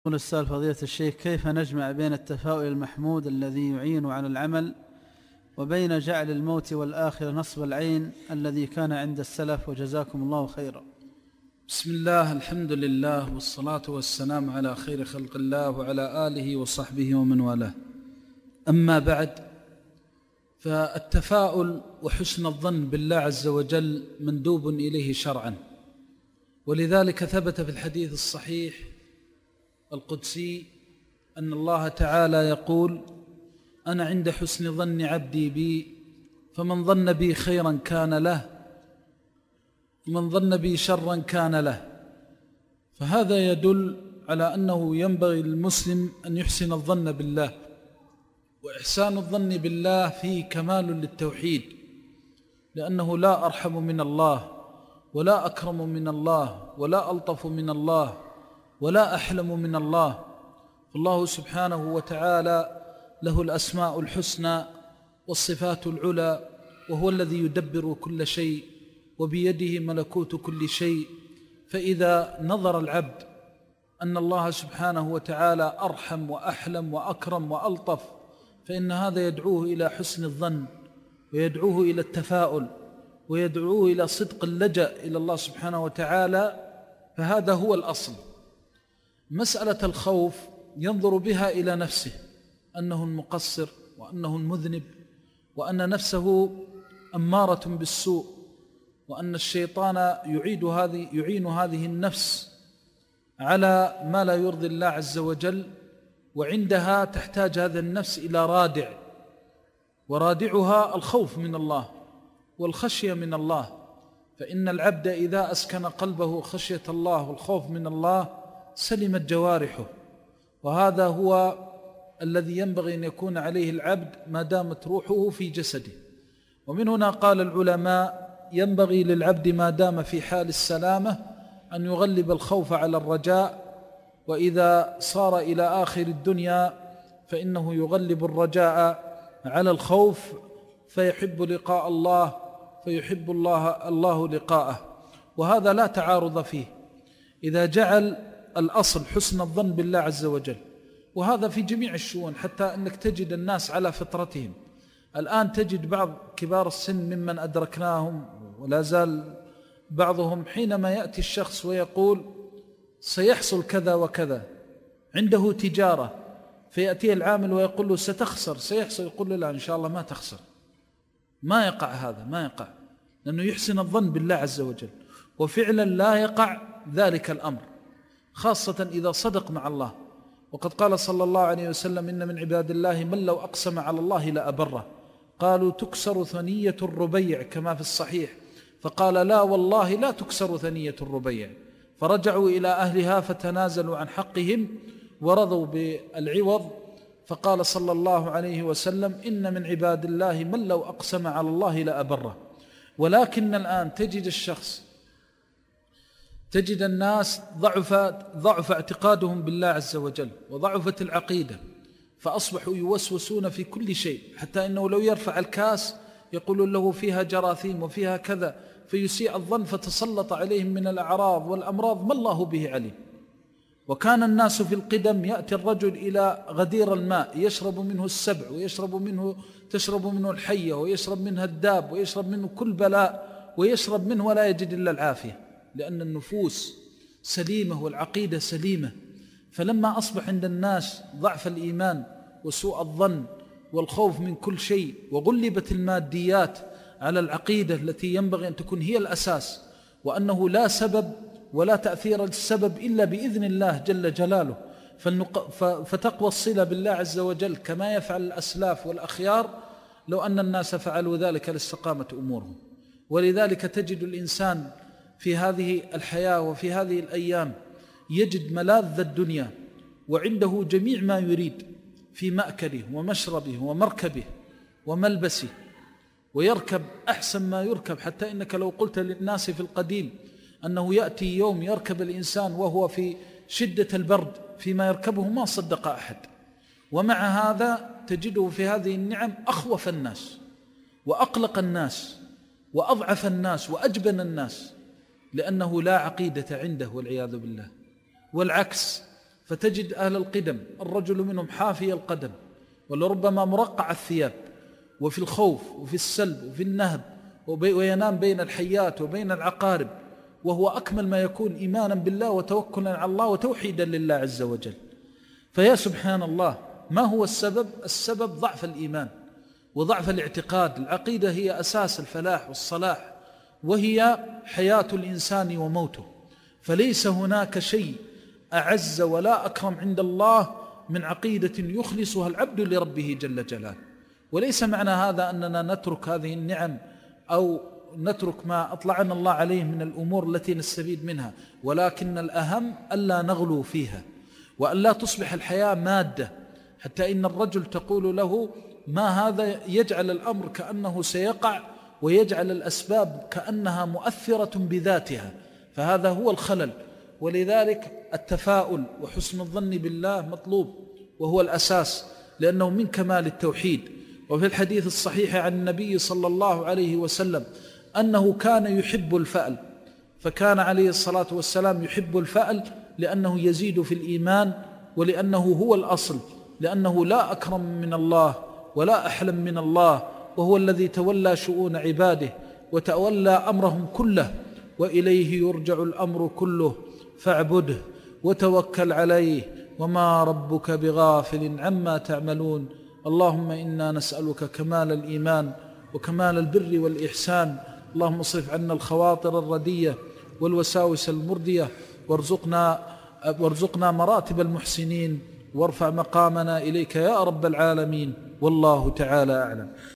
يقول السائل فضيلة الشيخ: كيف نجمع بين التفاؤل المحمود الذي يعين على العمل وبين جعل الموت والآخرة نصب العين الذي كان عند السلف، وجزاكم الله خيرا؟ بسم الله، الحمد لله، والصلاة والسلام على خير خلق الله وعلى آله وصحبه ومن والاه. أما بعد، فالتفاؤل وحسن الظن بالله عز وجل مندوب إليه شرعا، ولذلك ثبت في الحديث الصحيح القدسي أن الله تعالى يقول: أنا عند حسن ظن عبدي بي، فمن ظن بي خيرا كان له ومن ظن بي شرا كان له. فهذا يدل على أنه ينبغي للمسلم أن يحسن الظن بالله، وإحسان الظن بالله فيه كمال للتوحيد، لأنه لا أرحم من الله ولا أكرم من الله ولا ألطف من الله ولا أحلم من الله. فالله سبحانه وتعالى له الأسماء الحسنى والصفات العلى، وهو الذي يدبر كل شيء وبيده ملكوت كل شيء. فإذا نظر العبد أن الله سبحانه وتعالى أرحم وأحلم وأكرم وألطف، فإن هذا يدعوه إلى حسن الظن، ويدعوه إلى التفاؤل، ويدعوه إلى صدق اللجأ إلى الله سبحانه وتعالى. فهذا هو الأصل. مسألة الخوف ينظر بها إلى نفسه أنه المقصر، وأنه المذنب، وأن نفسه أمارة بالسوء، وأن الشيطان يعين هذه النفس على ما لا يرضي الله عز وجل، وعندها تحتاج هذه النفس إلى رادع، ورادعها الخوف من الله والخشية من الله. فإن العبد إذا أسكن قلبه خشية الله والخوف من الله سلمت جوارحه، وهذا هو الذي ينبغي أن يكون عليه العبد ما دامت روحه في جسده. ومن هنا قال العلماء: ينبغي للعبد ما دام في حال السلامة أن يغلب الخوف على الرجاء، وإذا صار إلى آخر الدنيا فإنه يغلب الرجاء على الخوف، فيحب لقاء الله، فيحب الله لقاءه. وهذا لا تعارض فيه إذا جعل الأصل حسن الظن بالله عز وجل، وهذا في جميع الشؤون، حتى أنك تجد الناس على فطرتهم. الآن تجد بعض كبار السن ممن أدركناهم ولا زال بعضهم، حينما يأتي الشخص ويقول سيحصل كذا وكذا، عنده تجارة، فيأتيه العامل ويقول له ستخسر، سيحصل، يقول له لا إن شاء الله ما تخسر. ما يقع هذا، ما يقع، لأنه يحسن الظن بالله عز وجل، وفعلا لا يقع ذلك الأمر، خاصة إذا صدق مع الله. وقد قال صلى الله عليه وسلم: إن من عباد الله من لو أقسم على الله لأبره. قالوا: تكسر ثنية الربيع كما في الصحيح، فقال: لا والله لا تكسر ثنية الربيع. فرجعوا إلى أهلها فتنازلوا عن حقهم ورضوا بالعوض. فقال صلى الله عليه وسلم: إن من عباد الله من لو أقسم على الله لأبره. ولكن الآن تجد الناس ضعف اعتقادهم بالله عز وجل، وضعفت العقيدة، فأصبحوا يوسوسون في كل شيء، حتى إنه لو يرفع الكاس يقولون له فيها جراثيم وفيها كذا، فيسيء الظن، فتسلط عليهم من الأعراض والأمراض ما الله به عليم. وكان الناس في القدم يأتي الرجل إلى غدير الماء يشرب منه السبع، تشرب منه الحية، ويشرب منها الداب، ويشرب منه كل بلاء، ويشرب منه ولا يجد إلا العافية، لأن النفوس سليمة والعقيدة سليمة. فلما أصبح عند الناس ضعف الإيمان وسوء الظن والخوف من كل شيء، وغلبت الماديات على العقيدة التي ينبغي أن تكون هي الأساس، وأنه لا سبب ولا تأثير للسبب إلا بإذن الله جل جلاله، فتقوى الصلة بالله عز وجل كما يفعل الأسلاف والأخيار. لو أن الناس فعلوا ذلك لاستقامت أمورهم. ولذلك تجد الإنسان في هذه الحياة وفي هذه الأيام يجد ملاذ الدنيا، وعنده جميع ما يريد في مأكله ومشربه ومركبه وملبسه، ويركب أحسن ما يركب، حتى إنك لو قلت للناس في القديم أنه يأتي يوم يركب الإنسان وهو في شدة البرد فيما يركبه ما صدق أحد. ومع هذا تجده في هذه النعم أخوف الناس وأقلق الناس وأضعف الناس وأجبن الناس، لأنه لا عقيدة عنده والعياذ بالله. والعكس، فتجد أهل القدم الرجل منهم حافي القدم ولربما مرقع الثياب، وفي الخوف وفي السلب وفي النهب، وينام بين الحيات وبين العقارب، وهو أكمل ما يكون إيمانا بالله وتوكلا على الله وتوحيدا لله عز وجل. فيا سبحان الله، ما هو السبب؟ السبب ضعف الإيمان وضعف الاعتقاد. العقيدة هي أساس الفلاح والصلاح، وهي حياة الإنسان وموته، فليس هناك شيء أعز ولا أكرم عند الله من عقيدة يخلصها العبد لربه جل جلاله. وليس معنى هذا أننا نترك هذه النعم أو نترك ما أطلعنا الله عليه من الأمور التي نستفيد منها، ولكن الأهم ألا نغلو فيها، وألا تصبح الحياة مادة حتى إن الرجل تقول له ما هذا، يجعل الأمر كأنه سيقع ويجعل الأسباب كأنها مؤثرة بذاتها، فهذا هو الخلل. ولذلك التفاؤل وحسن الظن بالله مطلوب، وهو الأساس، لأنه من كمال التوحيد. وفي الحديث الصحيح عن النبي صلى الله عليه وسلم أنه كان يحب الفأل، فكان عليه الصلاة والسلام يحب الفأل لأنه يزيد في الإيمان، ولأنه هو الأصل، لأنه لا أكرم من الله ولا أحلم من الله، وهو الذي تولى شؤون عباده وتولى أمرهم كله، وإليه يرجع الأمر كله، فاعبده وتوكل عليه وما ربك بغافل عما تعملون. اللهم إنا نسألك كمال الإيمان وكمال البر والإحسان. اللهم اصرف عنا الخواطر الردية والوساوس المردية، وارزقنا مراتب المحسنين، وارفع مقامنا إليك يا رب العالمين. والله تعالى أعلم.